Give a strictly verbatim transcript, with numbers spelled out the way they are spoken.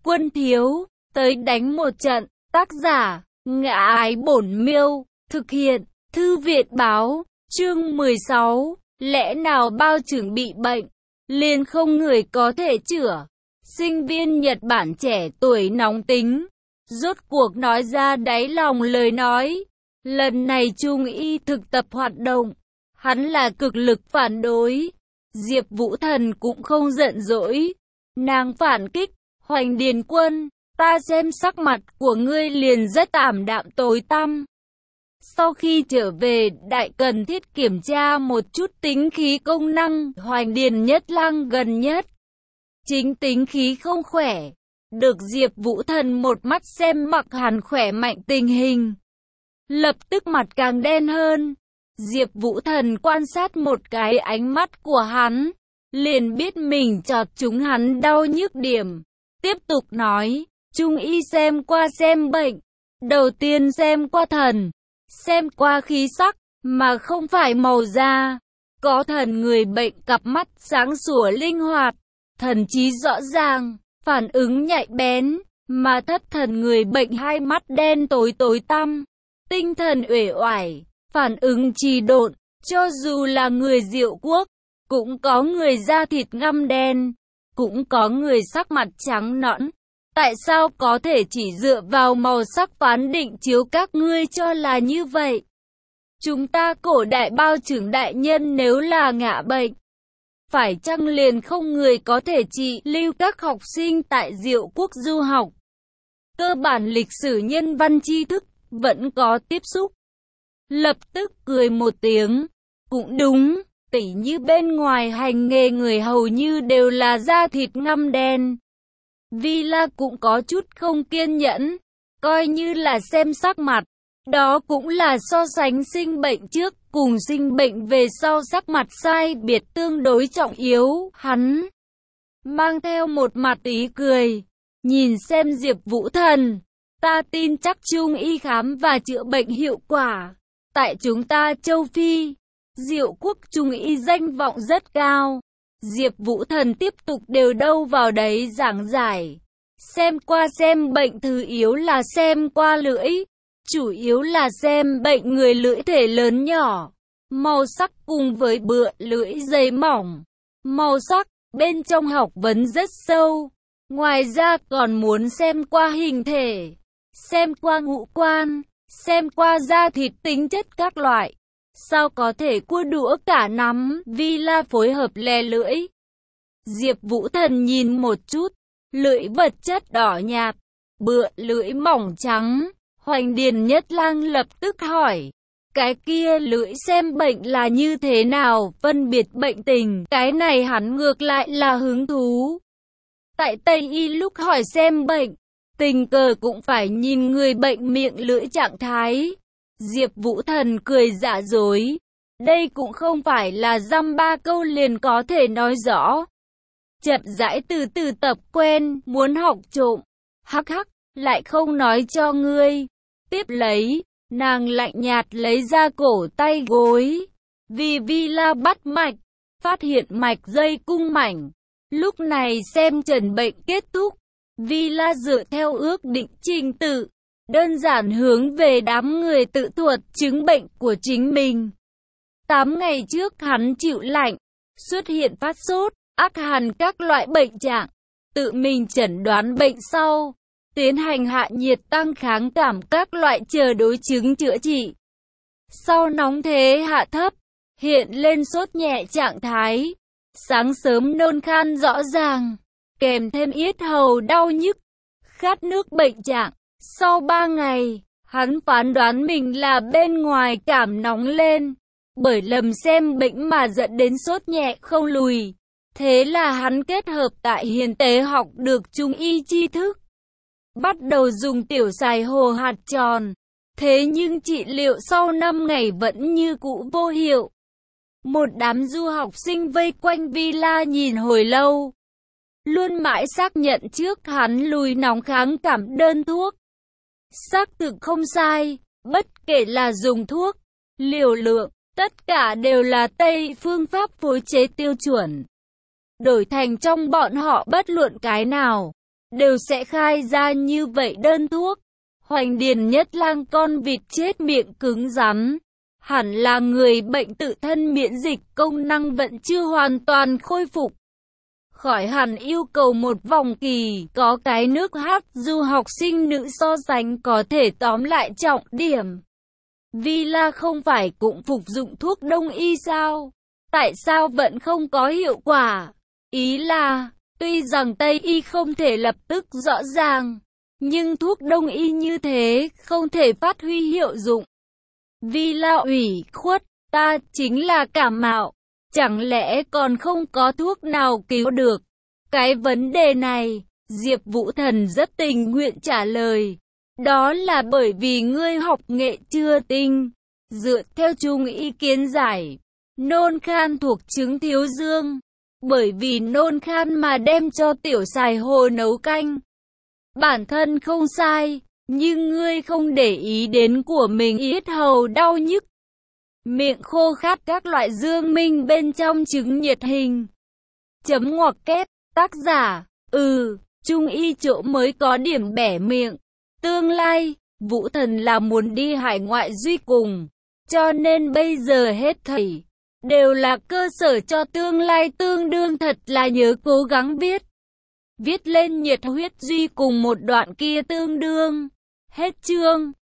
Quân thiếu, tới đánh một trận. Tác giả, Ngã Ái Bổn Miêu. Thực hiện, Thư Việt Báo. Chương mười sáu. Lẽ nào bao trưởng bị bệnh, liền không người có thể chữa? Sinh viên Nhật Bản trẻ tuổi nóng tính, rốt cuộc nói ra đáy lòng lời nói. Lần này Trung y thực tập hoạt động, hắn là cực lực phản đối. Diệp Vũ Thần cũng không giận dỗi. Nàng phản kích, Hoành Điền Quân, ta xem sắc mặt của ngươi liền rất ảm đạm tối tăm. Sau khi trở về, đại cần thiết kiểm tra một chút tính khí công năng. Hoành Điền Nhất Lang gần nhất chính tính khí không khỏe, được Diệp Vũ Thần một mắt xem mặc hắn khỏe mạnh tình hình, lập tức mặt càng đen hơn. Diệp Vũ Thần quan sát một cái ánh mắt của hắn, liền biết mình chọc trúng hắn đau nhức điểm. Tiếp tục nói, Trung y xem qua xem bệnh, đầu tiên xem qua thần, xem qua khí sắc, mà không phải màu da. Có thần người bệnh cặp mắt sáng sủa linh hoạt, thần trí rõ ràng, phản ứng nhạy bén, mà thất thần người bệnh hai mắt đen tối tối tăm, tinh thần uể oải, phản ứng trì độn. Cho dù là người Diệu Quốc, cũng có người da thịt ngăm đen, cũng có người sắc mặt trắng nõn. Tại sao có thể chỉ dựa vào màu sắc phán định chiếu các ngươi cho là như vậy? Chúng ta cổ đại bao trưởng đại nhân nếu là ngã bệnh, phải chăng liền không người có thể trị lưu các học sinh tại Diệu Quốc du học? Cơ bản lịch sử nhân văn tri thức vẫn có tiếp xúc. Lập tức cười một tiếng, cũng đúng, tỉ như bên ngoài hành nghề người hầu như đều là da thịt ngăm đen. Villa cũng có chút không kiên nhẫn, coi như là xem sắc mặt, đó cũng là so sánh sinh bệnh trước cùng sinh bệnh về sau sắc mặt sai biệt tương đối trọng yếu. Hắn mang theo một mặt ý cười, nhìn xem Diệp Vũ Thần, ta tin chắc Trung y khám và chữa bệnh hiệu quả. Tại chúng ta châu Phi, Diệu Quốc Trung y danh vọng rất cao. Diệp Vũ Thần tiếp tục đều đâu vào đấy giảng giải. Xem qua xem bệnh thứ yếu là xem qua lưỡi, chủ yếu là xem bệnh người lưỡi thể lớn nhỏ, màu sắc cùng với bựa lưỡi dày mỏng. Màu sắc bên trong học vấn rất sâu. Ngoài ra còn muốn xem qua hình thể, xem qua ngũ quan, xem qua da thịt tính chất các loại. Sao có thể cua đũa cả nắm? Villa phối hợp lè lưỡi. Diệp Vũ Thần nhìn một chút, lưỡi vật chất đỏ nhạt, bựa lưỡi mỏng trắng. Hoành Điền Nhất Lang lập tức hỏi, cái kia lưỡi xem bệnh là như thế nào, phân biệt bệnh tình? Cái này hắn ngược lại là hứng thú. Tại Tây y lúc hỏi xem bệnh, tình cờ cũng phải nhìn người bệnh miệng lưỡi trạng thái. Diệp Vũ Thần cười giả dối, đây cũng không phải là dăm ba câu liền có thể nói rõ. Chậm rãi từ từ tập quen, muốn học trộm, hắc hắc, lại không nói cho ngươi. Tiếp lấy, nàng lạnh nhạt lấy ra cổ tay gối, vì Villa bắt mạch, phát hiện mạch dây cung mảnh. Lúc này xem trần bệnh kết thúc, Villa dựa theo ước định trình tự, đơn giản hướng về đám người tự thuật chứng bệnh của chính mình. Tám ngày trước hắn chịu lạnh, xuất hiện phát sốt, ác hàn các loại bệnh trạng, tự mình chẩn đoán bệnh sau, tiến hành hạ nhiệt tăng kháng cảm các loại chờ đối chứng chữa trị. Sau nóng thế hạ thấp, hiện lên sốt nhẹ trạng thái, sáng sớm nôn khan rõ ràng, kèm thêm yết hầu đau nhức, khát nước bệnh trạng. Sau ba ngày, hắn phán đoán mình là bên ngoài cảm nóng lên, bởi lầm xem bệnh mà dẫn đến sốt nhẹ không lùi. Thế là hắn kết hợp tại hiền tế học được Trung y tri thức, bắt đầu dùng tiểu xài hồ hạt tròn. Thế nhưng trị liệu sau năm ngày vẫn như cũ vô hiệu. Một đám du học sinh vây quanh Villa nhìn hồi lâu, luôn mãi xác nhận trước hắn lùi nóng kháng cảm đơn thuốc. Xác thực không sai, bất kể là dùng thuốc, liều lượng, tất cả đều là Tây phương pháp phối chế tiêu chuẩn. Đổi thành trong bọn họ bất luận cái nào, đều sẽ khai ra như vậy đơn thuốc. Hoành Điền Nhất Lang con vịt chết miệng cứng rắn. Hẳn là người bệnh tự thân miễn dịch công năng vẫn chưa hoàn toàn khôi phục. Khỏi hẳn yêu cầu một vòng kỳ, có cái nước hát du học sinh nữ so sánh có thể tóm lại trọng điểm. Villa không phải cũng phục dụng thuốc đông y sao? Tại sao vẫn không có hiệu quả? Ý là, tuy rằng Tây y không thể lập tức rõ ràng, nhưng thuốc đông y như thế không thể phát huy hiệu dụng. Villa ủy khuất, ta chính là cảm mạo, chẳng lẽ còn không có thuốc nào cứu được? Cái vấn đề này, Diệp Vũ Thần rất tình nguyện trả lời. Đó là bởi vì ngươi học nghệ chưa tinh. Dựa theo trung y kiến giải, nôn khan thuộc chứng thiếu dương. Bởi vì nôn khan mà đem cho tiểu xài hồ nấu canh. Bản thân không sai, nhưng ngươi không để ý đến của mình yết hầu đau nhức. Miệng khô khát các loại dương minh bên trong trứng nhiệt hình. Chấm ngoặc kép, tác giả, ừ, trung y chỗ mới có điểm bẻ miệng. Tương lai, Vũ Thần là muốn đi hải ngoại duy cùng, cho nên bây giờ hết thảy đều là cơ sở cho tương lai tương đương thật là nhớ cố gắng viết. Viết lên nhiệt huyết duy cùng một đoạn kia tương đương. Hết chương.